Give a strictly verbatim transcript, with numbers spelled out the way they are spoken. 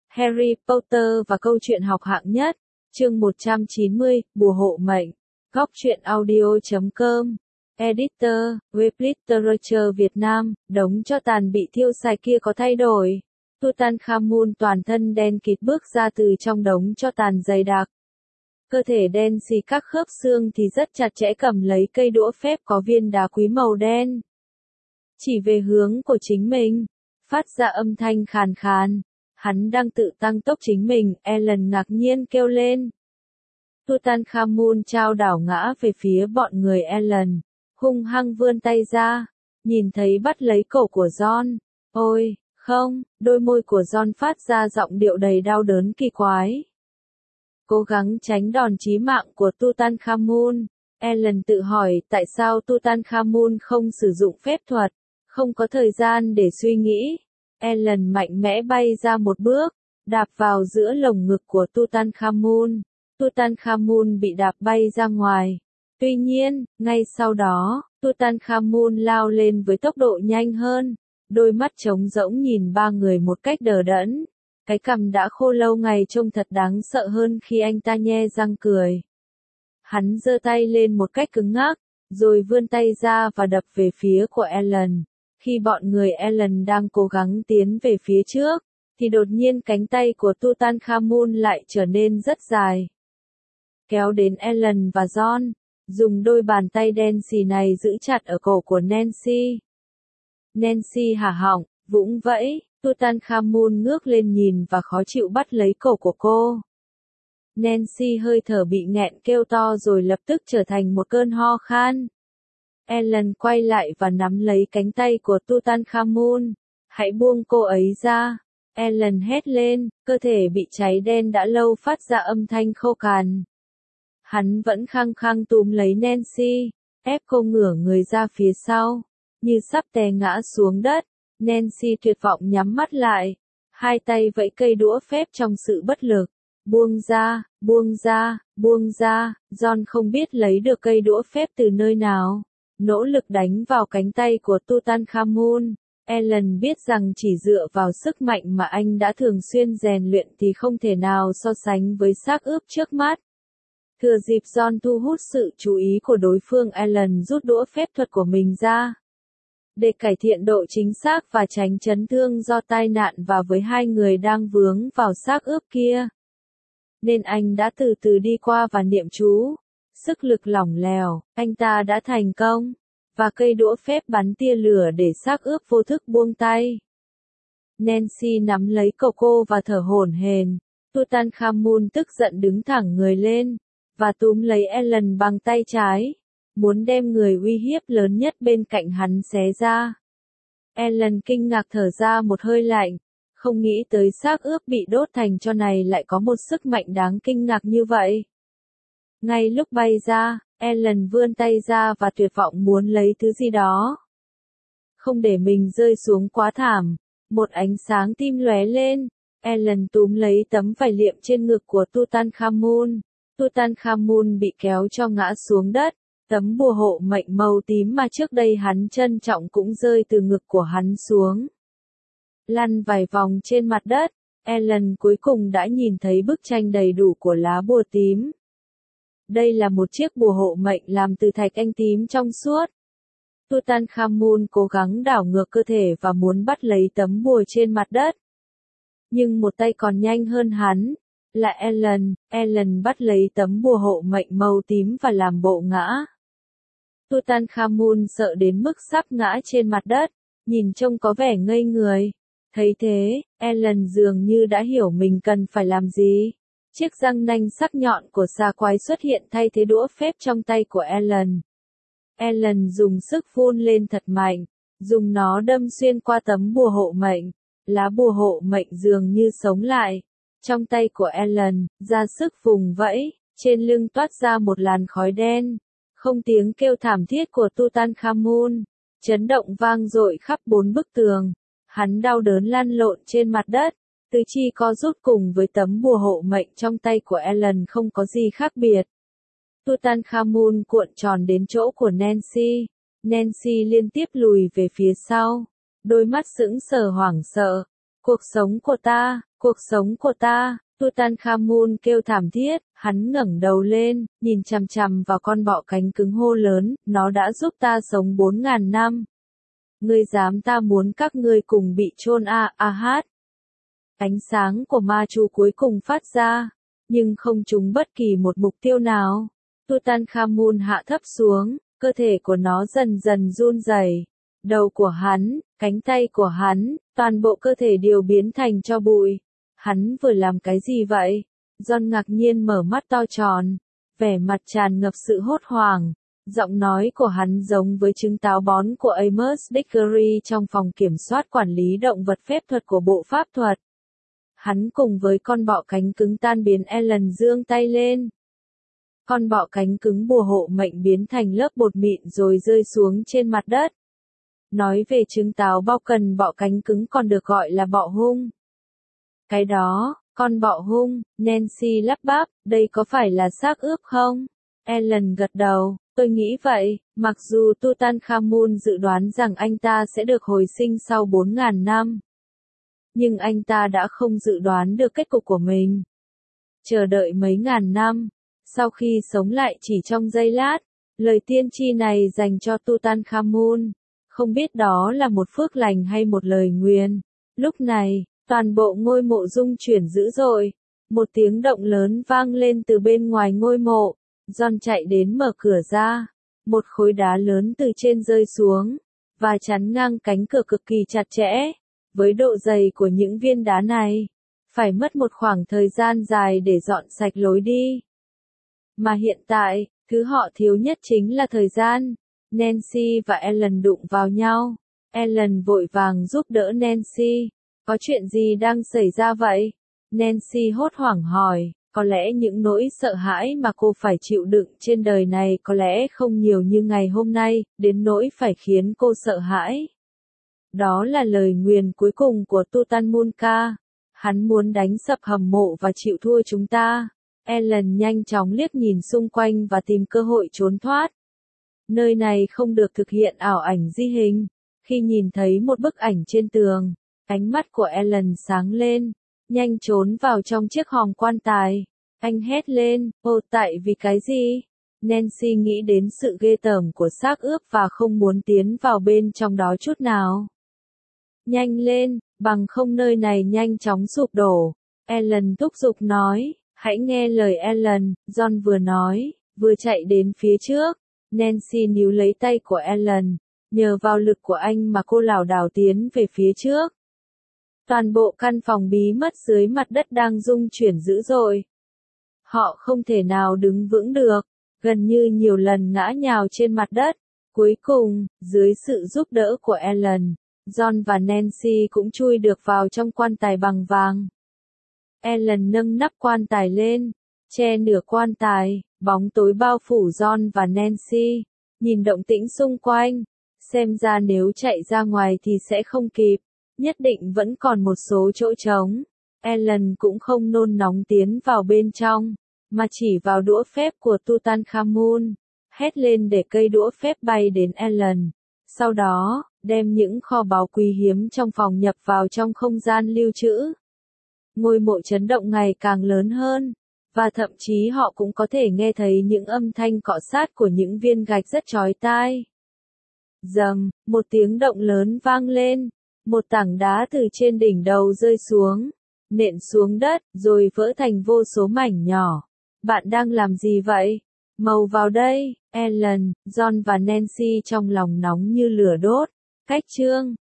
Harry Potter và câu chuyện học hạng nhất, chương một trăm chín mươi, bùa hộ mệnh. Góc truyện audio chấm com. Editor, web literature Việt Nam, đống tro tàn bị thiêu sạch kia có thay đổi. Tutankhamun toàn thân đen kịt bước ra từ trong đống tro tàn dày đặc. Cơ thể đen xì, các khớp xương thì rất chặt chẽ cầm lấy cây đũa phép có viên đá quý màu đen. Chỉ về hướng của chính mình, phát ra âm thanh khàn khàn. Hắn đang tự tăng tốc chính mình, Ellen ngạc nhiên kêu lên. Tutankhamun chao đảo ngã về phía bọn người Ellen, hung hăng vươn tay ra, nhìn thấy bắt lấy cổ của John. Ôi, không, đôi môi của John phát ra giọng điệu đầy đau đớn kỳ quái. Cố gắng tránh đòn chí mạng của Tutankhamun, Ellen tự hỏi tại sao Tutankhamun không sử dụng phép thuật, không có thời gian để suy nghĩ. Ellen mạnh mẽ bay ra một bước, đạp vào giữa lồng ngực của Tutankhamun. Tutankhamun bị đạp bay ra ngoài. Tuy nhiên, ngay sau đó, Tutankhamun lao lên với tốc độ nhanh hơn, đôi mắt trống rỗng nhìn ba người một cách đờ đẫn. Cái cằm đã khô lâu ngày trông thật đáng sợ hơn khi anh ta nhe răng cười. Hắn giơ tay lên một cách cứng ngắc, rồi vươn tay ra và đập về phía của Ellen. Khi bọn người Ellen đang cố gắng tiến về phía trước, thì đột nhiên cánh tay của Tutankhamun lại trở nên rất dài. Kéo đến Ellen và John, dùng đôi bàn tay đen xì này giữ chặt ở cổ của Nancy. Nancy há họng, vũng vẫy, Tutankhamun ngước lên nhìn và khó chịu bắt lấy cổ của cô. Nancy hơi thở bị nghẹn kêu to rồi lập tức trở thành một cơn ho khan. Ellen quay lại và nắm lấy cánh tay của Tutankhamun. Hãy buông cô ấy ra. Ellen hét lên, cơ thể bị cháy đen đã lâu phát ra âm thanh khô cằn. Hắn vẫn khăng khăng túm lấy Nancy, ép cô ngửa người ra phía sau, như sắp té ngã xuống đất. Nancy tuyệt vọng nhắm mắt lại, hai tay vẫy cây đũa phép trong sự bất lực. Buông ra, buông ra, buông ra. John không biết lấy được cây đũa phép từ nơi nào, nỗ lực đánh vào cánh tay của Tutankhamun. Ellen biết rằng chỉ dựa vào sức mạnh mà anh đã thường xuyên rèn luyện thì không thể nào so sánh với xác ướp trước mắt. Thừa dịp John thu hút sự chú ý của đối phương, Ellen rút đũa phép thuật của mình ra. Để cải thiện độ chính xác và tránh chấn thương do tai nạn và với hai người đang vướng vào xác ướp kia, nên anh đã từ từ đi qua và niệm chú. Sức lực lỏng lẻo, anh ta đã thành công, và cây đũa phép bắn tia lửa để xác ướp vô thức buông tay. Nancy nắm lấy cổ cô và thở hổn hển. Tutankhamun tức giận đứng thẳng người lên, và túm lấy Ellen bằng tay trái, muốn đem người uy hiếp lớn nhất bên cạnh hắn xé ra. Ellen kinh ngạc thở ra một hơi lạnh, không nghĩ tới xác ướp bị đốt thành tro này lại có một sức mạnh đáng kinh ngạc như vậy. Ngay lúc bay ra, Ellen vươn tay ra và tuyệt vọng muốn lấy thứ gì đó. Không để mình rơi xuống quá thảm, một ánh sáng tim lóe lên. Ellen túm lấy tấm vải liệm trên ngực của Tutankhamun. Tutankhamun bị kéo cho ngã xuống đất. Tấm bùa hộ mệnh màu tím mà trước đây hắn trân trọng cũng rơi từ ngực của hắn xuống, lăn vài vòng trên mặt đất. Ellen cuối cùng đã nhìn thấy bức tranh đầy đủ của lá bùa tím. Đây là một chiếc bùa hộ mệnh làm từ thạch anh tím trong suốt. Tutankhamun cố gắng đảo ngược cơ thể và muốn bắt lấy tấm bùa trên mặt đất. Nhưng một tay còn nhanh hơn hắn, là Ellen. Ellen bắt lấy tấm bùa hộ mệnh màu tím và làm bộ ngã. Tutankhamun sợ đến mức sắp ngã trên mặt đất, nhìn trông có vẻ ngây người. Thấy thế, Ellen dường như đã hiểu mình cần phải làm gì. Chiếc răng nanh sắc nhọn của xà quái xuất hiện thay thế đũa phép trong tay của Ellen. Ellen dùng sức phun lên thật mạnh, dùng nó đâm xuyên qua tấm bùa hộ mệnh. Lá bùa hộ mệnh dường như sống lại. Trong tay của Ellen, ra sức vùng vẫy, trên lưng toát ra một làn khói đen. Không tiếng kêu thảm thiết của Tutankhamun, chấn động vang dội khắp bốn bức tường. Hắn đau đớn lăn lộn trên mặt đất, tứ chi co rút cùng với tấm bùa hộ mệnh trong tay của Ellen không có gì khác biệt. Tutankhamun cuộn tròn đến chỗ của Nancy. Nancy liên tiếp lùi về phía sau, đôi mắt sững sờ hoảng sợ. Cuộc sống của ta, cuộc sống của ta, Tutankhamun kêu thảm thiết, hắn ngẩng đầu lên, nhìn chằm chằm vào con bọ cánh cứng hô lớn, nó đã giúp ta sống bốn ngàn năm. Ngươi dám ta muốn các ngươi cùng bị chôn a a hát. Ánh sáng của ma chú cuối cùng phát ra, nhưng không trúng bất kỳ một mục tiêu nào. Tutankhamun hạ thấp xuống, cơ thể của nó dần dần run rẩy. Đầu của hắn, cánh tay của hắn, toàn bộ cơ thể đều biến thành tro bụi. Hắn vừa làm cái gì vậy? John ngạc nhiên mở mắt to tròn, vẻ mặt tràn ngập sự hốt hoảng. Giọng nói của hắn giống với trứng táo bón của Amos Dickery trong phòng kiểm soát quản lý động vật phép thuật của Bộ Pháp thuật. Hắn cùng với con bọ cánh cứng tan biến Ellen giương tay lên. Con bọ cánh cứng bùa hộ mệnh biến thành lớp bột mịn rồi rơi xuống trên mặt đất. Nói về trứng táo bao cần bọ cánh cứng còn được gọi là bọ hung. Cái đó, con bọ hung, Nancy lắp bắp, đây có phải là xác ướp không? Ellen gật đầu, tôi nghĩ vậy, mặc dù Tutankhamun dự đoán rằng anh ta sẽ được hồi sinh sau bốn ngàn năm. Nhưng anh ta đã không dự đoán được kết cục của mình. Chờ đợi mấy ngàn năm, sau khi sống lại chỉ trong giây lát, lời tiên tri này dành cho Tutankhamun. Không biết đó là một phước lành hay một lời nguyền. Lúc này, toàn bộ ngôi mộ rung chuyển dữ dội. Một tiếng động lớn vang lên từ bên ngoài ngôi mộ. John chạy đến mở cửa ra. Một khối đá lớn từ trên rơi xuống, và chắn ngang cánh cửa cực kỳ chặt chẽ. Với độ dày của những viên đá này, phải mất một khoảng thời gian dài để dọn sạch lối đi. Mà hiện tại, thứ họ thiếu nhất chính là thời gian. Nancy và Ellen đụng vào nhau. Ellen vội vàng giúp đỡ Nancy. Có chuyện gì đang xảy ra vậy? Nancy hốt hoảng hỏi. Có lẽ những nỗi sợ hãi mà cô phải chịu đựng trên đời này có lẽ không nhiều như ngày hôm nay, đến nỗi phải khiến cô sợ hãi. Đó là lời nguyền cuối cùng của Tutankhamun. Hắn muốn đánh sập hầm mộ và chịu thua chúng ta. Ellen nhanh chóng liếc nhìn xung quanh và tìm cơ hội trốn thoát. Nơi này không được thực hiện ảo ảnh di hình. Khi nhìn thấy một bức ảnh trên tường, ánh mắt của Ellen sáng lên, nhanh trốn vào trong chiếc hòm quan tài. Anh hét lên, ô tại vì cái gì? Nancy nghĩ đến sự ghê tởm của xác ướp và không muốn tiến vào bên trong đó chút nào. Nhanh lên, bằng không nơi này nhanh chóng sụp đổ. Ellen thúc giục nói, hãy nghe lời Ellen, John vừa nói, vừa chạy đến phía trước. Nancy níu lấy tay của Ellen, nhờ vào lực của anh mà cô lảo đảo tiến về phía trước. Toàn bộ căn phòng bí mật dưới mặt đất đang rung chuyển dữ dội. Họ không thể nào đứng vững được, gần như nhiều lần ngã nhào trên mặt đất. Cuối cùng, dưới sự giúp đỡ của Ellen, John và Nancy cũng chui được vào trong quan tài bằng vàng. Ellen nâng nắp quan tài lên, che nửa quan tài, bóng tối bao phủ John và Nancy. Nhìn động tĩnh xung quanh, xem ra nếu chạy ra ngoài thì sẽ không kịp, nhất định vẫn còn một số chỗ trống. Ellen cũng không nôn nóng tiến vào bên trong, mà chỉ vào đũa phép của Tutankhamun, hét lên để cây đũa phép bay đến Ellen. Sau đó, đem những kho báu quý hiếm trong phòng nhập vào trong không gian lưu trữ. Ngôi mộ chấn động ngày càng lớn hơn, và thậm chí họ cũng có thể nghe thấy những âm thanh cọ sát của những viên gạch rất chói tai. Rầm, một tiếng động lớn vang lên, một tảng đá từ trên đỉnh đầu rơi xuống, nện xuống đất, rồi vỡ thành vô số mảnh nhỏ. Bạn đang làm gì vậy? Mau vào đây, Ellen, John và Nancy trong lòng nóng như lửa đốt. Cách chương